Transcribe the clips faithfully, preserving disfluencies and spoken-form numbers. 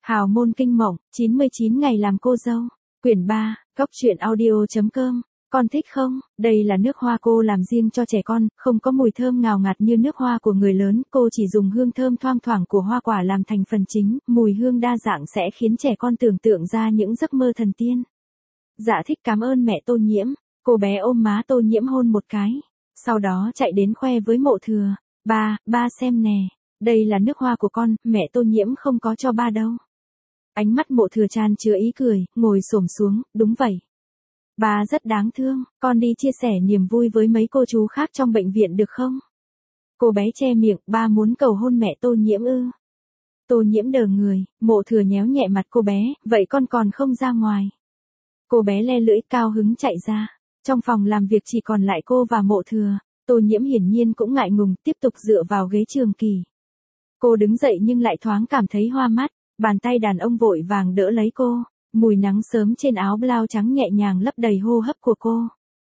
Hào môn kinh mộng, chín mươi chín ngày làm cô dâu. Quyển ba, Cốc truyện audio.com. Con thích không? Đây là nước hoa cô làm riêng cho trẻ con, không có mùi thơm ngào ngạt như nước hoa của người lớn, cô chỉ dùng hương thơm thoang thoảng của hoa quả làm thành phần chính, mùi hương đa dạng sẽ khiến trẻ con tưởng tượng ra những giấc mơ thần tiên. Dạ thích cảm ơn mẹ Tô Nhiễm. Cô bé ôm má Tô Nhiễm hôn một cái, sau đó chạy đến khoe với Mộ Thừa. Ba, ba xem nè, đây là nước hoa của con, mẹ Tô Nhiễm không có cho ba đâu. Ánh mắt Mộ Thừa tràn chứa ý cười, ngồi xổm xuống, đúng vậy. Ba rất đáng thương, con đi chia sẻ niềm vui với mấy cô chú khác trong bệnh viện được không? Cô bé che miệng, ba muốn cầu hôn mẹ Tô Nhiễm ư. Tô Nhiễm đờ người, Mộ Thừa nhéo nhẹ mặt cô bé, vậy con còn không ra ngoài. Cô bé le lưỡi cao hứng chạy ra, trong phòng làm việc chỉ còn lại cô và Mộ Thừa, Tô Nhiễm hiển nhiên cũng ngại ngùng, tiếp tục dựa vào ghế trường kỳ. Cô đứng dậy nhưng lại thoáng cảm thấy hoa mắt, bàn tay đàn ông vội vàng đỡ lấy cô. Mùi nắng sớm trên áo blau trắng nhẹ nhàng lấp đầy hô hấp của cô.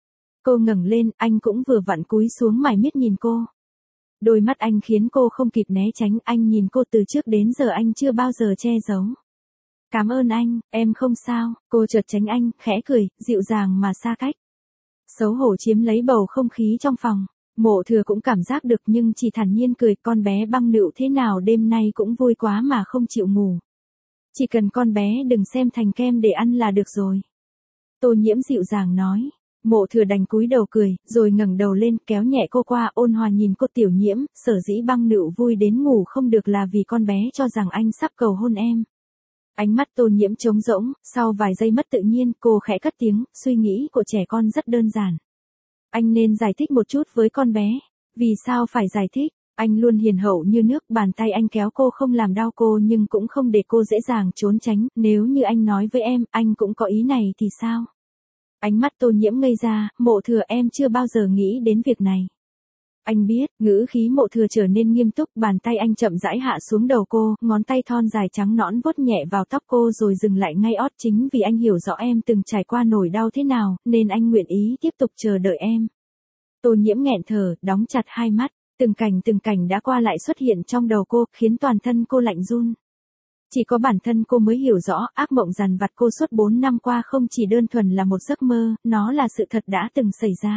Cô ngẩng lên, anh cũng vừa vặn cúi xuống mải miết nhìn cô. Đôi mắt anh khiến cô không kịp né tránh, anh nhìn cô từ trước đến giờ anh chưa bao giờ che giấu. Cảm ơn anh, em không sao, cô chợt tránh anh, khẽ cười, dịu dàng mà xa cách. Xấu hổ chiếm lấy bầu không khí trong phòng, Mộ Thừa cũng cảm giác được nhưng chỉ thản nhiên cười, con bé băng nựu thế nào đêm nay cũng vui quá mà không chịu ngủ. Chỉ cần con bé đừng xem thành kem để ăn là được rồi. Tô Nhiễm dịu dàng nói. Mộ Thừa đành cúi đầu cười, rồi ngẩng đầu lên kéo nhẹ cô qua, ôn hòa nhìn cô. Tiểu Nhiễm, sở dĩ băng nựu vui đến ngủ không được là vì con bé cho rằng anh sắp cầu hôn em. Ánh mắt Tô Nhiễm trống rỗng, sau vài giây mất tự nhiên, cô khẽ cất tiếng, suy nghĩ của trẻ con rất đơn giản. Anh nên giải thích một chút với con bé. Vì sao phải giải thích? Anh luôn hiền hậu như nước, bàn tay anh kéo cô không làm đau cô nhưng cũng không để cô dễ dàng trốn tránh, nếu như anh nói với em, anh cũng có ý này thì sao? Ánh mắt Tô Nhiễm ngây ra, Mộ Thừa em chưa bao giờ nghĩ đến việc này. Anh biết, ngữ khí Mộ Thừa trở nên nghiêm túc, bàn tay anh chậm rãi hạ xuống đầu cô, ngón tay thon dài trắng nõn vuốt nhẹ vào tóc cô rồi dừng lại ngay ót. Chính vì anh hiểu rõ em từng trải qua nỗi đau thế nào, nên anh nguyện ý tiếp tục chờ đợi em. Tô Nhiễm nghẹn thở, đóng chặt hai mắt. Từng cảnh từng cảnh đã qua lại xuất hiện trong đầu cô, khiến toàn thân cô lạnh run. Chỉ có bản thân cô mới hiểu rõ, ác mộng dằn vặt cô suốt bốn năm qua không chỉ đơn thuần là một giấc mơ, nó là sự thật đã từng xảy ra.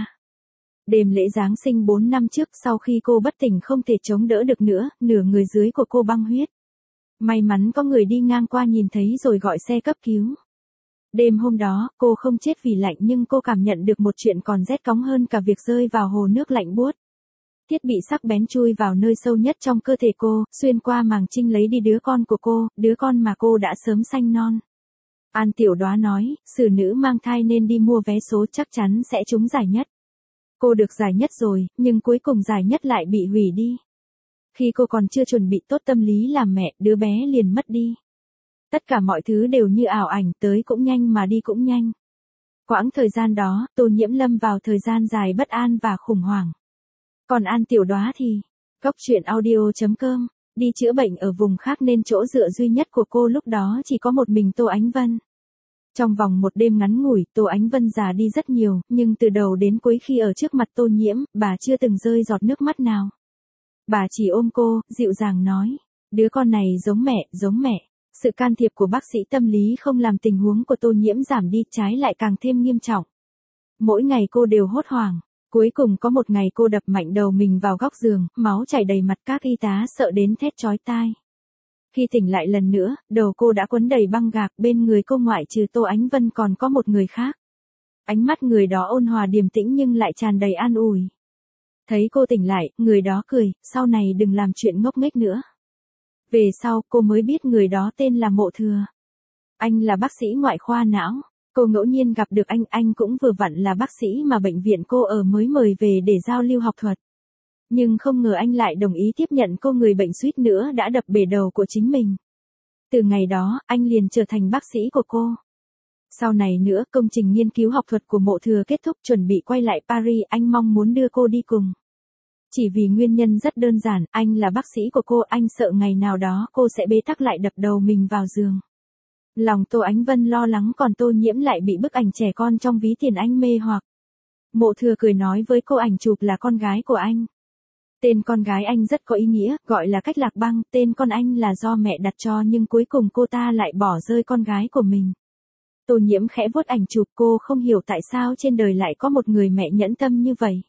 Đêm lễ Giáng sinh bốn năm trước, sau khi cô bất tỉnh không thể chống đỡ được nữa, nửa người dưới của cô băng huyết. May mắn có người đi ngang qua nhìn thấy rồi gọi xe cấp cứu. Đêm hôm đó, cô không chết vì lạnh nhưng cô cảm nhận được một chuyện còn rét cóng hơn cả việc rơi vào hồ nước lạnh buốt. Thiết bị sắc bén chui vào nơi sâu nhất trong cơ thể cô, xuyên qua màng trinh lấy đi đứa con của cô, đứa con mà cô đã sớm sanh non. An Tiểu Đoá nói, xử nữ mang thai nên đi mua vé số chắc chắn sẽ trúng giải nhất. Cô được giải nhất rồi, nhưng cuối cùng giải nhất lại bị hủy đi. Khi cô còn chưa chuẩn bị tốt tâm lý làm mẹ, đứa bé liền mất đi. Tất cả mọi thứ đều như ảo ảnh, tới cũng nhanh mà đi cũng nhanh. Quãng thời gian đó, Tô Nhiễm lâm vào thời gian dài bất an và khủng hoảng. Còn An Tiểu Đoá thì, Cốc truyện audio.com, đi chữa bệnh ở vùng khác nên chỗ dựa duy nhất của cô lúc đó chỉ có một mình Tô Ánh Vân. Trong vòng một đêm ngắn ngủi, Tô Ánh Vân già đi rất nhiều, nhưng từ đầu đến cuối khi ở trước mặt Tô Nhiễm, bà chưa từng rơi giọt nước mắt nào. Bà chỉ ôm cô, dịu dàng nói, đứa con này giống mẹ, giống mẹ. Sự can thiệp của bác sĩ tâm lý không làm tình huống của Tô Nhiễm giảm đi, trái lại càng thêm nghiêm trọng. Mỗi ngày cô đều hốt hoảng. Cuối cùng có một ngày cô đập mạnh đầu mình vào góc giường, máu chảy đầy mặt, các y tá sợ đến thét chói tai. Khi tỉnh lại lần nữa, đầu cô đã quấn đầy băng gạc, bên người cô ngoại trừ Tô Ánh Vân còn có một người khác. Ánh mắt người đó ôn hòa điềm tĩnh nhưng lại tràn đầy an ủi. Thấy cô tỉnh lại, người đó cười, sau này đừng làm chuyện ngốc nghếch nữa. Về sau, cô mới biết người đó tên là Mộ Thừa. Anh là bác sĩ ngoại khoa não. Cô ngẫu nhiên gặp được anh, anh cũng vừa vặn là bác sĩ mà bệnh viện cô ở mới mời về để giao lưu học thuật. Nhưng không ngờ anh lại đồng ý tiếp nhận cô, người bệnh suýt nữa đã đập bể đầu của chính mình. Từ ngày đó, anh liền trở thành bác sĩ của cô. Sau này nữa, công trình nghiên cứu học thuật của Mộ Thừa kết thúc, chuẩn bị quay lại Paris, anh mong muốn đưa cô đi cùng. Chỉ vì nguyên nhân rất đơn giản, anh là bác sĩ của cô, anh sợ ngày nào đó cô sẽ bế tắc lại đập đầu mình vào giường. Lòng Tô Ánh Vân lo lắng, còn Tô Nhiễm lại bị bức ảnh trẻ con trong ví tiền anh mê hoặc. Mộ Thừa cười nói với cô ảnh chụp là con gái của anh. Tên con gái anh rất có ý nghĩa, gọi là Cách Lạc Băng, tên con anh là do mẹ đặt cho nhưng cuối cùng cô ta lại bỏ rơi con gái của mình. Tô Nhiễm khẽ vuốt ảnh chụp, cô không hiểu tại sao trên đời lại có một người mẹ nhẫn tâm như vậy.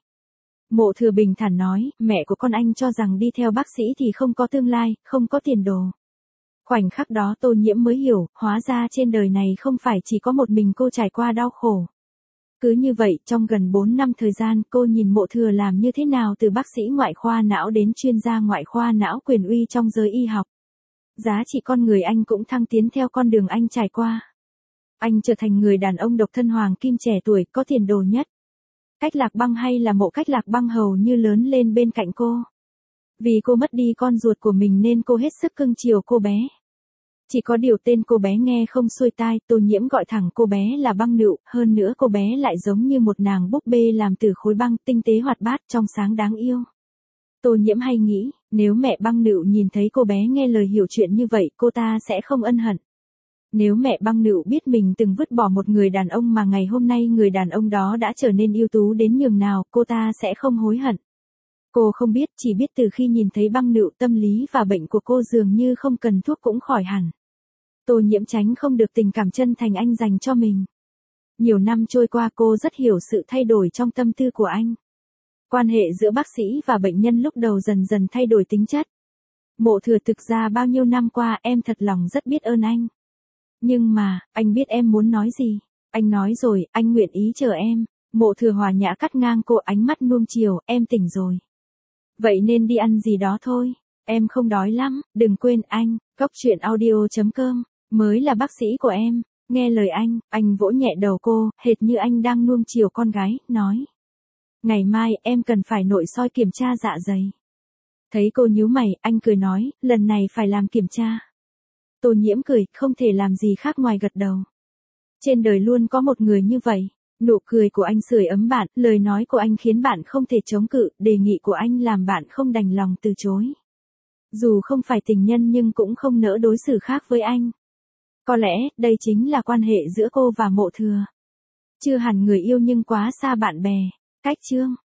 Mộ Thừa bình thản nói, mẹ của con anh cho rằng đi theo bác sĩ thì không có tương lai, không có tiền đồ. Khoảnh khắc đó Tô Nhiễm mới hiểu, hóa ra trên đời này không phải chỉ có một mình cô trải qua đau khổ. Cứ như vậy, trong gần bốn năm thời gian, cô nhìn Mộ Thừa làm như thế nào từ bác sĩ ngoại khoa não đến chuyên gia ngoại khoa não quyền uy trong giới y học. Giá trị con người anh cũng thăng tiến theo con đường anh trải qua. Anh trở thành người đàn ông độc thân hoàng kim trẻ tuổi, có tiền đồ nhất. Cách Lạc Băng hay là Mộ Cách Lạc Băng hầu như lớn lên bên cạnh cô. Vì cô mất đi con ruột của mình nên cô hết sức cưng chiều cô bé. Chỉ có điều tên cô bé nghe không xuôi tai, Tô Nhiễm gọi thẳng cô bé là Băng Nựu, hơn nữa cô bé lại giống như một nàng búp bê làm từ khối băng, tinh tế hoạt bát, trong sáng đáng yêu. Tô Nhiễm hay nghĩ, nếu mẹ Băng Nựu nhìn thấy cô bé nghe lời hiểu chuyện như vậy, cô ta sẽ không ân hận. Nếu mẹ Băng Nựu biết mình từng vứt bỏ một người đàn ông mà ngày hôm nay người đàn ông đó đã trở nên ưu tú đến nhường nào, cô ta sẽ không hối hận. Cô không biết, chỉ biết từ khi nhìn thấy Băng Nựu, tâm lý và bệnh của cô dường như không cần thuốc cũng khỏi hẳn. Tô Nhiễm tránh không được tình cảm chân thành anh dành cho mình. Nhiều năm trôi qua cô rất hiểu sự thay đổi trong tâm tư của anh. Quan hệ giữa bác sĩ và bệnh nhân lúc đầu dần dần thay đổi tính chất. Mộ Thừa, thực ra bao nhiêu năm qua em thật lòng rất biết ơn anh. Nhưng mà, anh biết em muốn nói gì. Anh nói rồi, anh nguyện ý chờ em. Mộ Thừa hòa nhã cắt ngang cô, ánh mắt nuông chiều, em tỉnh rồi. Vậy nên đi ăn gì đó thôi. Em không đói lắm, đừng quên anh, góc truyện audio chấm com, mới là bác sĩ của em. Nghe lời anh, anh vỗ nhẹ đầu cô, hệt như anh đang nuông chiều con gái, nói. Ngày mai em cần phải nội soi kiểm tra dạ dày. Thấy cô nhíu mày, anh cười nói, lần này phải làm kiểm tra. Tô Nhiễm cười, không thể làm gì khác ngoài gật đầu. Trên đời luôn có một người như vậy. Nụ cười của anh sưởi ấm bạn, lời nói của anh khiến bạn không thể chống cự, đề nghị của anh làm bạn không đành lòng từ chối. Dù không phải tình nhân nhưng cũng không nỡ đối xử khác với anh. Có lẽ, đây chính là quan hệ giữa cô và Mộ Thừa. Chưa hẳn người yêu nhưng quá xa bạn bè. Cách chương